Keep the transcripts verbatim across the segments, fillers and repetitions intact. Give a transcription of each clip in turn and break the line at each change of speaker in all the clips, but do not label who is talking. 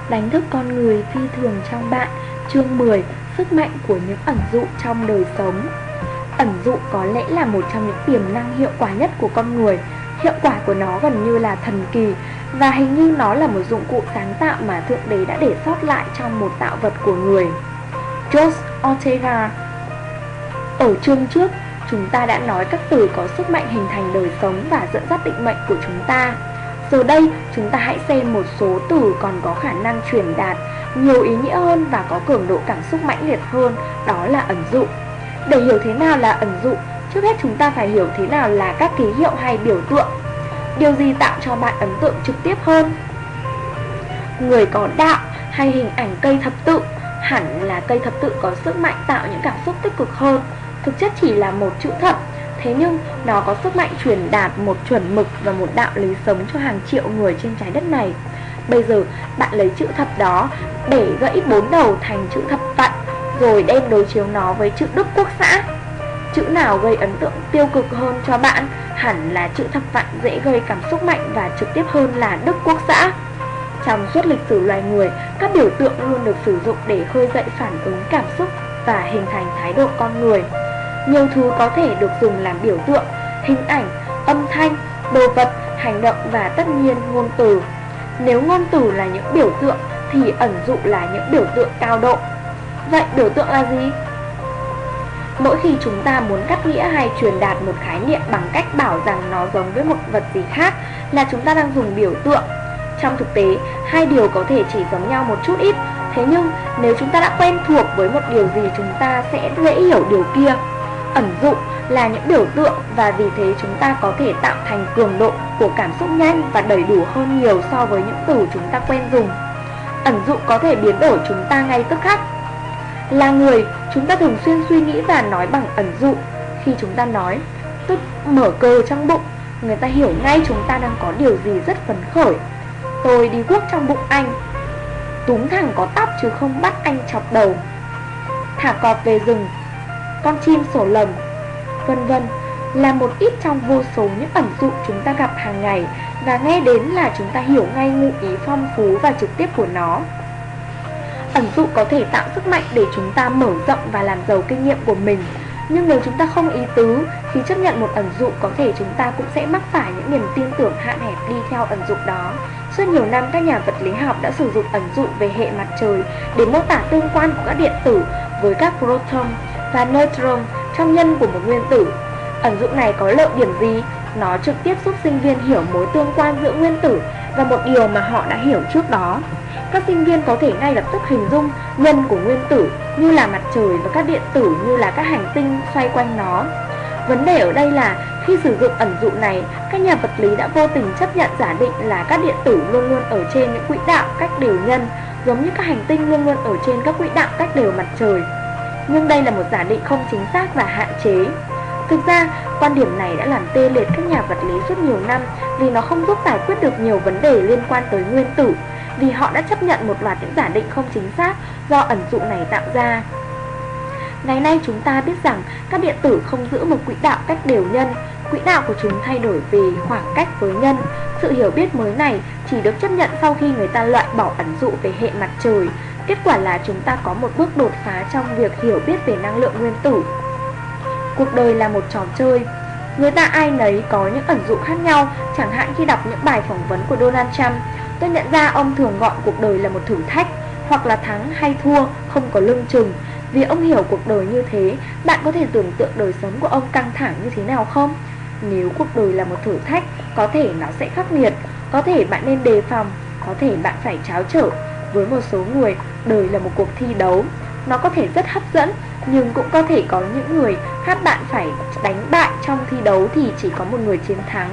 Đánh thức con người phi thường trong bạn. Chương mười. Sức mạnh của những ẩn dụ trong đời sống. Ẩn dụ có lẽ là một trong những tiềm năng hiệu quả nhất của con người. Hiệu quả của nó gần như là thần kỳ, và hình như nó là một dụng cụ sáng tạo mà Thượng Đế đã để sót lại trong một tạo vật của người. George Ortega. Ở chương trước, chúng ta đã nói các từ có sức mạnh hình thành đời sống và dẫn dắt định mệnh của chúng ta. Giờ đây, chúng ta hãy xem một số từ còn có khả năng truyền đạt nhiều ý nghĩa hơn và có cường độ cảm xúc mãnh liệt hơn, đó là ẩn dụ. Để hiểu thế nào là ẩn dụ, trước hết chúng ta phải hiểu thế nào là các ký hiệu hay biểu tượng. Điều gì tạo cho bạn ấn tượng trực tiếp hơn? Người có đạo hay hình ảnh cây thập tự? Hẳn là cây thập tự có sức mạnh tạo những cảm xúc tích cực hơn. Thực chất chỉ là một chữ thập, thế nhưng nó có sức mạnh truyền đạt một chuẩn mực và một đạo lý sống cho hàng triệu người trên trái đất này. Bây giờ bạn lấy chữ thập đó để gãy bốn đầu thành chữ thập vạn, rồi đem đối chiếu nó với chữ Đức Quốc xã. Chữ nào gây ấn tượng tiêu cực hơn cho bạn? Hẳn là chữ thập vạn dễ gây cảm xúc mạnh và trực tiếp hơn là Đức Quốc xã. Trong suốt lịch sử loài người, các biểu tượng luôn được sử dụng để khơi dậy phản ứng cảm xúc và hình thành thái độ con người. Nhiều thứ có thể được dùng làm biểu tượng: hình ảnh, âm thanh, đồ vật, hành động và tất nhiên ngôn từ. Nếu ngôn từ là những biểu tượng thì ẩn dụ là những biểu tượng cao độ. Vậy biểu tượng là gì? Mỗi khi chúng ta muốn cắt nghĩa hay truyền đạt một khái niệm bằng cách bảo rằng nó giống với một vật gì khác là chúng ta đang dùng biểu tượng. Trong thực tế, hai điều có thể chỉ giống nhau một chút ít, thế nhưng nếu chúng ta đã quen thuộc với một điều gì, chúng ta sẽ dễ hiểu điều kia. Ẩn dụ là những biểu tượng, và vì thế chúng ta có thể tạo thành cường độ của cảm xúc nhanh và đầy đủ hơn nhiều so với những từ chúng ta quen dùng. Ẩn dụ có thể biến đổi chúng ta ngay tức khắc. Là người, chúng ta thường xuyên suy nghĩ và nói bằng ẩn dụ. Khi chúng ta nói tức mở cờ trong bụng, người ta hiểu ngay chúng ta đang có điều gì rất phấn khởi. Tôi đi guốc trong bụng anh. Túm thằng có tóc chứ không bắt anh chọc đầu. Thả cọp về rừng, con chim sổ lồng, vân vân, là một ít trong vô số những ẩn dụ chúng ta gặp hàng ngày, và nghe đến là chúng ta hiểu ngay ngụ ý phong phú và trực tiếp của nó. Ẩn dụ có thể tạo sức mạnh để chúng ta mở rộng và làm giàu kinh nghiệm của mình. Nhưng nếu chúng ta không ý tứ khi chấp nhận một ẩn dụ, có thể chúng ta cũng sẽ mắc phải những niềm tin tưởng hạn hẹp đi theo ẩn dụ đó. Suốt nhiều năm, các nhà vật lý học đã sử dụng ẩn dụ về hệ mặt trời để mô tả tương quan của các điện tử với các proton và neutron trong nhân của một nguyên tử. Ẩn dụ này có lợi điểm gì? Nó trực tiếp giúp sinh viên hiểu mối tương quan giữa nguyên tử và một điều mà họ đã hiểu trước đó. Các sinh viên có thể ngay lập tức hình dung nhân của nguyên tử như là mặt trời và các điện tử như là các hành tinh xoay quanh nó. Vấn đề ở đây là khi sử dụng ẩn dụ này, các nhà vật lý đã vô tình chấp nhận giả định là các điện tử luôn luôn ở trên những quỹ đạo cách đều nhân, giống như các hành tinh luôn luôn ở trên các quỹ đạo cách đều mặt trời. Nhưng đây là một giả định không chính xác và hạn chế. Thực ra, quan điểm này đã làm tê liệt các nhà vật lý suốt nhiều năm vì nó không giúp giải quyết được nhiều vấn đề liên quan tới nguyên tử, vì họ đã chấp nhận một loạt những giả định không chính xác do ẩn dụ này tạo ra. Ngày nay chúng ta biết rằng các điện tử không giữ một quỹ đạo cách đều nhân, quỹ đạo của chúng thay đổi về khoảng cách với nhân. Sự hiểu biết mới này chỉ được chấp nhận sau khi người ta loại bỏ ẩn dụ về hệ mặt trời. Kết quả là chúng ta có một bước đột phá trong việc hiểu biết về năng lượng nguyên tử. Cuộc đời là một trò chơi. Người ta ai nấy có những ẩn dụ khác nhau. Chẳng hạn khi đọc những bài phỏng vấn của Donald Trump, tôi nhận ra ông thường gọi cuộc đời là một thử thách, hoặc là thắng hay thua không có lưng chừng. Vì ông hiểu cuộc đời như thế, bạn có thể tưởng tượng đời sống của ông căng thẳng như thế nào không? Nếu cuộc đời là một thử thách, có thể nó sẽ khắc nghiệt, có thể bạn nên đề phòng, có thể bạn phải tráo trở. Với một số người, đời là một cuộc thi đấu. Nó có thể rất hấp dẫn, nhưng cũng có thể có những người khác bạn phải đánh bại trong thi đấu thì chỉ có một người chiến thắng.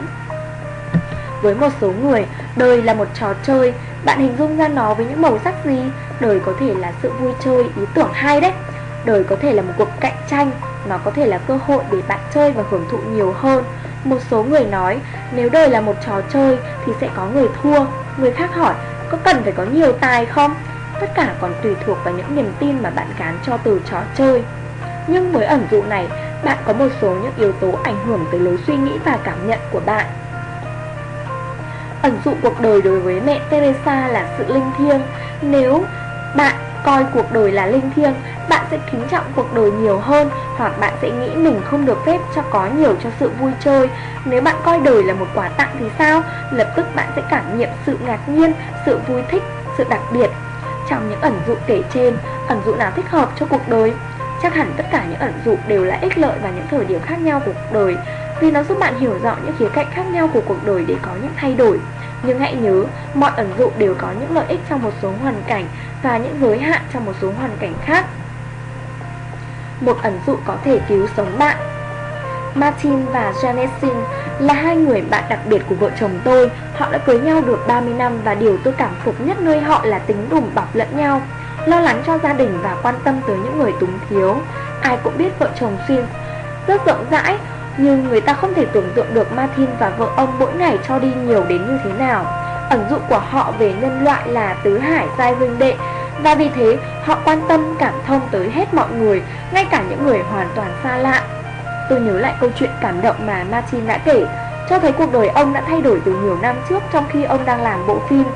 Với một số người, đời là một trò chơi. Bạn hình dung ra nó với những màu sắc gì? Đời có thể là sự vui chơi, ý tưởng hay đấy. Đời có thể là một cuộc cạnh tranh. Nó có thể là cơ hội để bạn chơi và hưởng thụ nhiều hơn. Một số người nói, nếu đời là một trò chơi thì sẽ có người thua. Người khác hỏi, có cần phải có nhiều tài không? Tất cả còn tùy thuộc vào những niềm tin mà bạn gán cho từ trò chơi. Nhưng với ẩn dụ này, bạn có một số những yếu tố ảnh hưởng tới lối suy nghĩ và cảm nhận của bạn. Ẩn dụ cuộc đời đối với mẹ Teresa là sự linh thiêng. Nếu bạn coi cuộc đời là linh thiêng, bạn sẽ kính trọng cuộc đời nhiều hơn, hoặc bạn sẽ nghĩ mình không được phép cho có nhiều cho sự vui chơi. Nếu bạn coi đời là một quà tặng thì sao? Lập tức bạn sẽ cảm nghiệm sự ngạc nhiên, sự vui thích, sự đặc biệt. Trong những ẩn dụ kể trên, ẩn dụ nào thích hợp cho cuộc đời? Chắc hẳn tất cả những ẩn dụ đều là ích lợi vào những thời điểm khác nhau của cuộc đời, vì nó giúp bạn hiểu rõ những khía cạnh khác nhau của cuộc đời để có những thay đổi. Nhưng hãy nhớ, mọi ẩn dụ đều có những lợi ích trong một số hoàn cảnh và những giới hạn trong một số hoàn cảnh khác. Một ẩn dụ có thể cứu sống bạn. Martin và Janet là hai người bạn đặc biệt của vợ chồng tôi. Họ đã cưới nhau được ba mươi năm và điều tôi cảm phục nhất nơi họ là tính đùm bọc lẫn nhau, lo lắng cho gia đình và quan tâm tới những người túng thiếu. Ai cũng biết vợ chồng Swin rất rộng rãi, nhưng người ta không thể tưởng tượng được Martin và vợ ông mỗi ngày cho đi nhiều đến như thế nào. Ẩn dụ của họ về nhân loại là tứ hải giai huynh đệ, và vì thế họ quan tâm cảm thông tới hết mọi người, ngay cả những người hoàn toàn xa lạ. Tôi nhớ lại câu chuyện cảm động mà Martin đã kể, cho thấy cuộc đời ông đã thay đổi từ nhiều năm trước trong khi ông đang làm bộ phim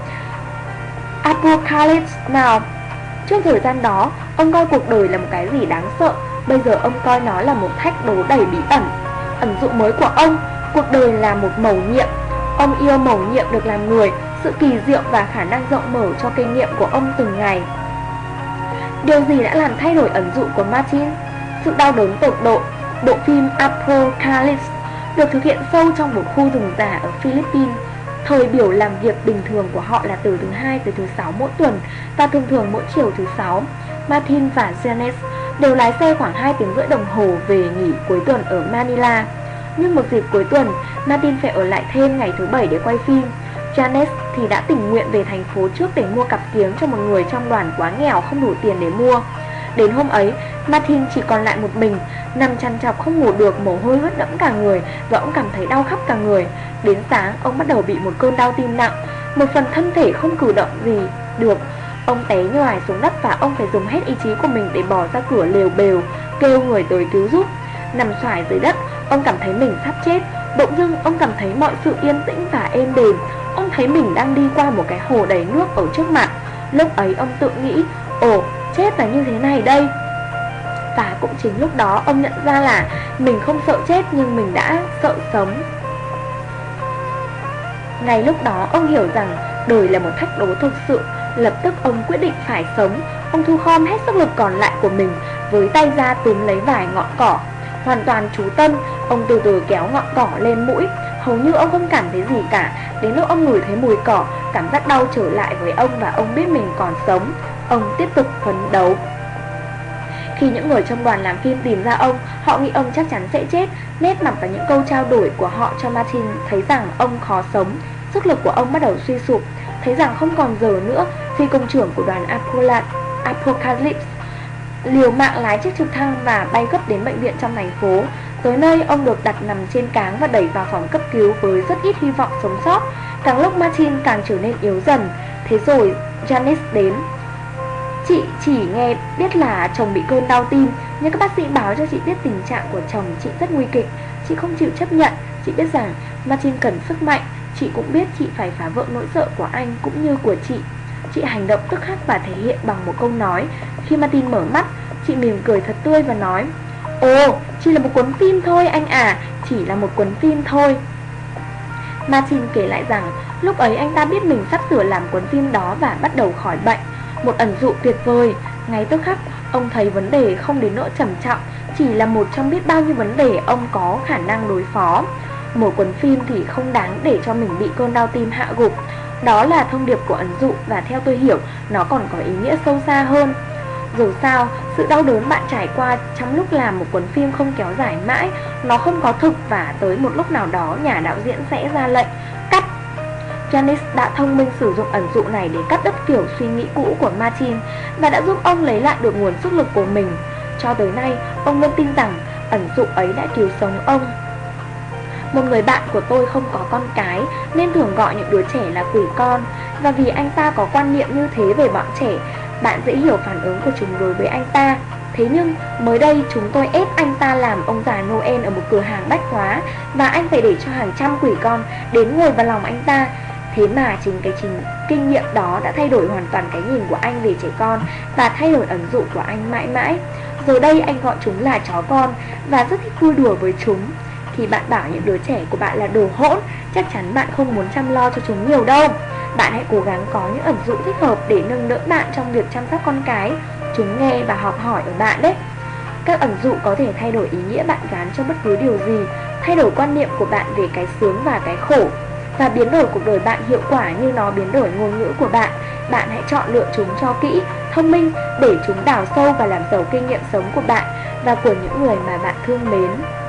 Apocalypse Now. Trước thời gian đó, ông coi cuộc đời là một cái gì đáng sợ, bây giờ ông coi nó là một thách đố đầy bí ẩn. Ẩn dụ mới của ông, cuộc đời là một mầu nhiệm. Ông yêu mầu nhiệm được làm người, sự kỳ diệu và khả năng rộng mở cho kinh nghiệm của ông từng ngày. Điều gì đã làm thay đổi ẩn dụ của Martin? Sự đau đớn tột độ. Bộ phim Apocalypse được thực hiện sâu trong một khu rừng già ở Philippines. Thời biểu làm việc bình thường của họ là từ thứ hai tới thứ sáu mỗi tuần, và thường thường mỗi chiều thứ sáu. Martin và Janet đều lái xe khoảng hai tiếng rưỡi đồng hồ về nghỉ cuối tuần ở Manila. Nhưng một dịp cuối tuần, Martin phải ở lại thêm ngày thứ bảy để quay phim. Janet thì đã tình nguyện về thành phố trước để mua cặp kiếng cho một người trong đoàn quá nghèo không đủ tiền để mua. Đến hôm ấy, Martin chỉ còn lại một mình, nằm chằn chọc không ngủ được, mồ hôi ướt đẫm cả người, và ông cảm thấy đau khắp cả người. Đến sáng, ông bắt đầu bị một cơn đau tim nặng, một phần thân thể không cử động gì được. Ông té nhoài xuống đất và ông phải dùng hết ý chí của mình để bỏ ra cửa lều bều, kêu người tới cứu giúp. Nằm xoài dưới đất, ông cảm thấy mình sắp chết. Bỗng dưng, ông cảm thấy mọi sự yên tĩnh và êm đềm. Ông thấy mình đang đi qua một cái hồ đầy nước ở trước mặt. Lúc ấy ông tự nghĩ, ồ, chết là như thế này đây. Và cũng chính lúc đó ông nhận ra là mình không sợ chết nhưng mình đã sợ sống. Ngay lúc đó ông hiểu rằng đời là một thách đố thực sự. Lập tức ông quyết định phải sống. Ông thu gom hết sức lực còn lại của mình, với tay ra túm lấy vài ngọn cỏ. Hoàn toàn chú tâm, ông từ từ kéo ngọn cỏ lên mũi. Hầu như ông không cảm thấy gì cả. Đến lúc ông ngửi thấy mùi cỏ, cảm giác đau trở lại với ông và ông biết mình còn sống. Ông tiếp tục phấn đấu. Khi những người trong đoàn làm phim tìm ra ông, họ nghĩ ông chắc chắn sẽ chết. Nét mặt và những câu trao đổi của họ cho Martin thấy rằng ông khó sống. Sức lực của ông bắt đầu suy sụp. Thấy rằng không còn giờ nữa, phi công trưởng của đoàn Apocalypse liều mạng lái chiếc trực thăng và bay gấp đến bệnh viện trong thành phố. Tới nơi, ông được đặt nằm trên cáng và đẩy vào phòng cấp cứu với rất ít hy vọng sống sót. Càng lúc Martin càng trở nên yếu dần. Thế rồi Janet đến. Chị chỉ nghe biết là chồng bị cơn đau tim, nhưng các bác sĩ báo cho chị biết tình trạng của chồng chị rất nguy kịch. Chị không chịu chấp nhận. Chị biết rằng Martin cần sức mạnh. Chị cũng biết chị phải phá vỡ nỗi sợ của anh cũng như của chị. Chị hành động tức khắc và thể hiện bằng một câu nói. Khi Martin mở mắt, chị mỉm cười thật tươi và nói, ồ, chỉ là một cuốn phim thôi anh à, chỉ là một cuốn phim thôi. Martin kể lại rằng lúc ấy anh ta biết mình sắp sửa làm cuốn phim đó và bắt đầu khỏi bệnh. Một ẩn dụ tuyệt vời. Ngay tức khắc, ông thấy vấn đề không đến nỗi trầm trọng, chỉ là một trong biết bao nhiêu vấn đề ông có khả năng đối phó. Một cuốn phim thì không đáng để cho mình bị cơn đau tim hạ gục. Đó là thông điệp của ẩn dụ, và theo tôi hiểu, nó còn có ý nghĩa sâu xa hơn. Dù sao, sự đau đớn bạn trải qua trong lúc làm một cuốn phim không kéo dài mãi. Nó không có thực, và tới một lúc nào đó nhà đạo diễn sẽ ra lệnh cắt. Janet đã thông minh sử dụng ẩn dụ này để cắt đứt kiểu suy nghĩ cũ của Martin, và đã giúp ông lấy lại được nguồn sức lực của mình. Cho tới nay, ông luôn tin rằng ẩn dụ ấy đã cứu sống ông. Một người bạn của tôi không có con cái, nên thường gọi những đứa trẻ là quỷ con. Và vì anh ta có quan niệm như thế về bọn trẻ, bạn dễ hiểu phản ứng của chúng đối với anh ta. Thế nhưng, mới đây chúng tôi ép anh ta làm ông già Noel ở một cửa hàng bách hóa, và anh phải để cho hàng trăm quỷ con đến ngồi vào lòng anh ta. Thế mà chính cái chính kinh nghiệm đó đã thay đổi hoàn toàn cái nhìn của anh về trẻ con và thay đổi ẩn dụ của anh mãi mãi. Giờ đây anh gọi chúng là chó con và rất thích vui đùa với chúng. Khi bạn bảo những đứa trẻ của bạn là đồ hỗn, chắc chắn bạn không muốn chăm lo cho chúng nhiều đâu. Bạn hãy cố gắng có những ẩn dụ thích hợp để nâng đỡ bạn trong việc chăm sóc con cái. Chúng nghe và học hỏi ở bạn đấy. Các ẩn dụ có thể thay đổi ý nghĩa bạn gán cho bất cứ điều gì, thay đổi quan niệm của bạn về cái sướng và cái khổ, và biến đổi cuộc đời bạn hiệu quả như nó biến đổi ngôn ngữ của bạn. Bạn hãy chọn lựa chúng cho kỹ, thông minh để chúng đào sâu và làm giàu kinh nghiệm sống của bạn và của những người mà bạn thương mến.